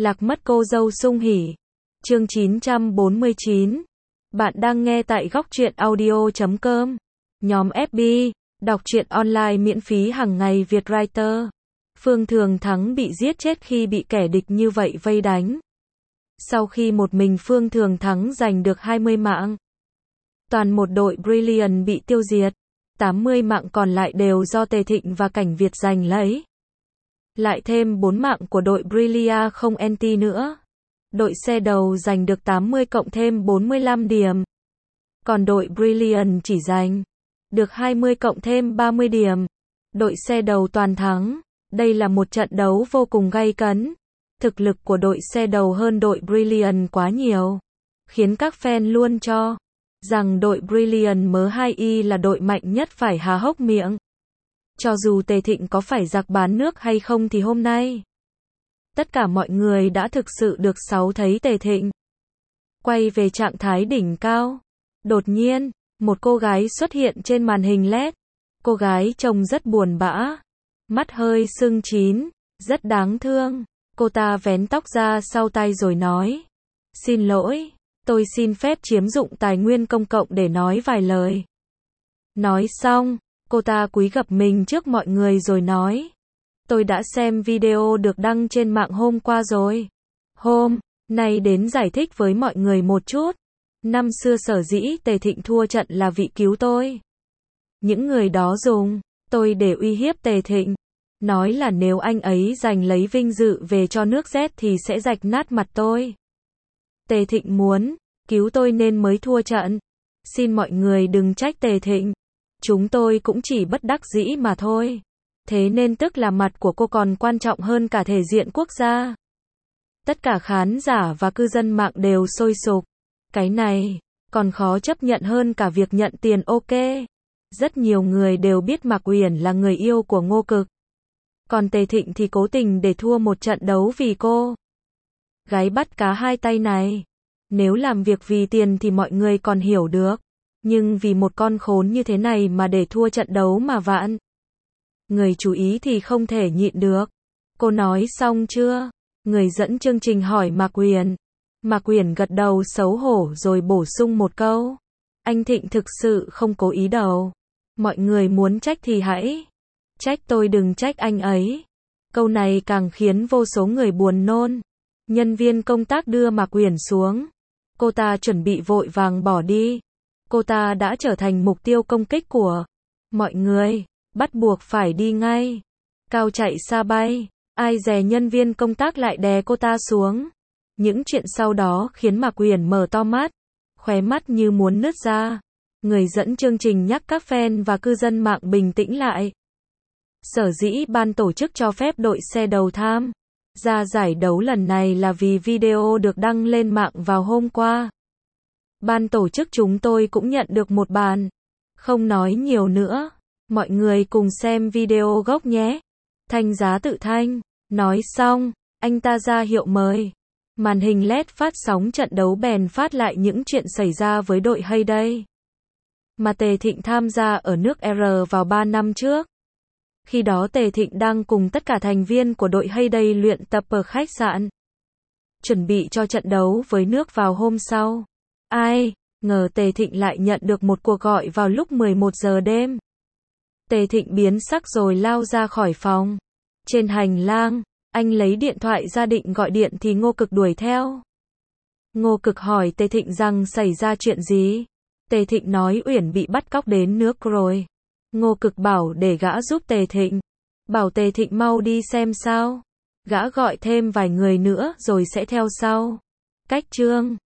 Lạc mất cô dâu sung hỉ. Chương 949. Bạn đang nghe tại góc truyện audio.com. Nhóm FB, đọc truyện online miễn phí hàng ngày Việt Writer. Phương Thường Thắng bị giết chết khi bị kẻ địch như vậy vây đánh. Sau khi một mình Phương Thường Thắng giành được 20 mạng, toàn một đội Brilliant bị tiêu diệt. 80 mạng còn lại đều do Tề Thịnh và Cảnh Việt giành lấy. Lại thêm 4 mạng của đội Brillia không anti nữa. Đội xe đầu giành được 80 cộng thêm 45 điểm. Còn đội Brilliant chỉ giành được 20 cộng thêm 30 điểm. Đội xe đầu toàn thắng. Đây là một trận đấu vô cùng gay cấn. Thực lực của đội xe đầu hơn đội Brilliant quá nhiều, khiến các fan luôn cho rằng đội Brilliant M2i là đội mạnh nhất phải há hốc miệng. Cho dù Tề Thịnh có phải giặc bán nước hay không thì hôm nay, tất cả mọi người đã thực sự được thấy Tề Thịnh quay về trạng thái đỉnh cao. Đột nhiên, một cô gái xuất hiện trên màn hình LED. Cô gái trông rất buồn bã, mắt hơi sưng chín, rất đáng thương. Cô ta vén tóc ra sau tai rồi nói: "Xin lỗi, tôi xin phép chiếm dụng tài nguyên công cộng để nói vài lời." Nói xong, cô ta cúi gập mình trước mọi người rồi nói: "Tôi đã xem video được đăng trên mạng hôm qua rồi. Hôm nay đến giải thích với mọi người một chút. Năm xưa sở dĩ Tề Thịnh thua trận là vì cứu tôi. Những người đó dùng tôi để uy hiếp Tề Thịnh. Nói là nếu anh ấy giành lấy vinh dự về cho nước Z thì sẽ rạch nát mặt tôi. Tề Thịnh muốn cứu tôi nên mới thua trận. Xin mọi người đừng trách Tề Thịnh. Chúng tôi cũng chỉ bất đắc dĩ mà thôi. Thế nên tức là mặt của cô còn quan trọng hơn cả thể diện quốc gia." Tất cả khán giả và cư dân mạng đều sôi sục. Cái này còn khó chấp nhận hơn cả việc nhận tiền ok. Rất nhiều người đều biết Mạc Uyển là người yêu của Ngô Cực. Còn Tề Thịnh thì cố tình để thua một trận đấu vì cô gái bắt cá hai tay này. Nếu làm việc vì tiền thì mọi người còn hiểu được. Nhưng vì một con khốn như thế này mà để thua trận đấu mà vạn người chú ý thì không thể nhịn được. Cô nói xong chưa? Người dẫn chương trình hỏi Mạc Uyển. Mạc Uyển gật đầu xấu hổ rồi bổ sung một câu: "Anh Thịnh thực sự không cố ý đâu. Mọi người muốn trách thì hãy trách tôi, đừng trách anh ấy." Câu này càng khiến vô số người buồn nôn. Nhân viên công tác đưa Mạc Uyển xuống. Cô ta chuẩn bị vội vàng bỏ đi. Cô ta đã trở thành mục tiêu công kích của mọi người, bắt buộc phải đi ngay. Cao chạy xa bay, ai dè nhân viên công tác lại đè cô ta xuống. Những chuyện sau đó khiến Mạc Uyển mở to mắt, khóe mắt như muốn nứt ra. Người dẫn chương trình nhắc các fan và cư dân mạng bình tĩnh lại. Sở dĩ ban tổ chức cho phép đội xe đầu tham gia giải đấu lần này là vì video được đăng lên mạng vào hôm qua. Ban tổ chức chúng tôi cũng nhận được một bản. Không nói nhiều nữa, mọi người cùng xem video gốc nhé. Thanh Giá tự thanh. Nói xong, anh ta ra hiệu mời. Màn hình LED phát sóng trận đấu bèn phát lại những chuyện xảy ra với đội Hayday mà Tề Thịnh tham gia ở nước R vào 3 năm trước. Khi đó Tề Thịnh đang cùng tất cả thành viên của đội Hayday luyện tập ở khách sạn, chuẩn bị cho trận đấu với nước vào hôm sau. Ai ngờ Tề Thịnh lại nhận được một cuộc gọi vào lúc 11 giờ đêm. Tề Thịnh biến sắc rồi lao ra khỏi phòng. Trên hành lang, anh lấy điện thoại ra định gọi điện thì Ngô Cực đuổi theo. Ngô Cực hỏi Tề Thịnh rằng xảy ra chuyện gì. Tề Thịnh nói Uyển bị bắt cóc đến nước rồi. Ngô Cực bảo để gã giúp Tề Thịnh. Bảo Tề Thịnh mau đi xem sao. Gã gọi thêm vài người nữa rồi sẽ theo sau. Cách chương